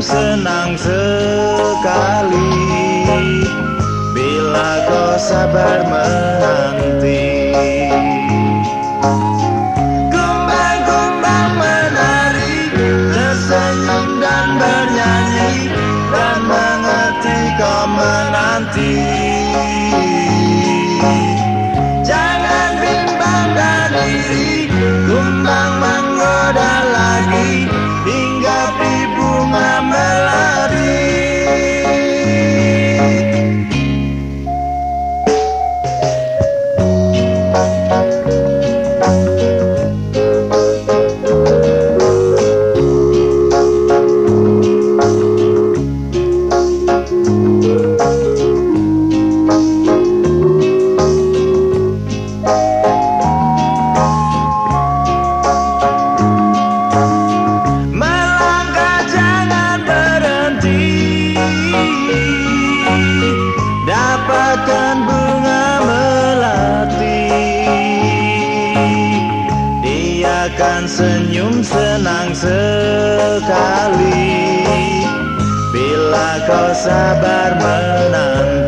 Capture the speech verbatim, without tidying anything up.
senang sekali bila kau sabar menanti. Kumbang-kumbang menari, tersenyum dan bernyanyi, dan mengerti kau menanti. Jangan bimbangkan diri, kumbang menggoda lagi, hinggap di bunga melati. Dapatkan bunga melati, dia akan senyum senang sekali bila kau sabar menanti.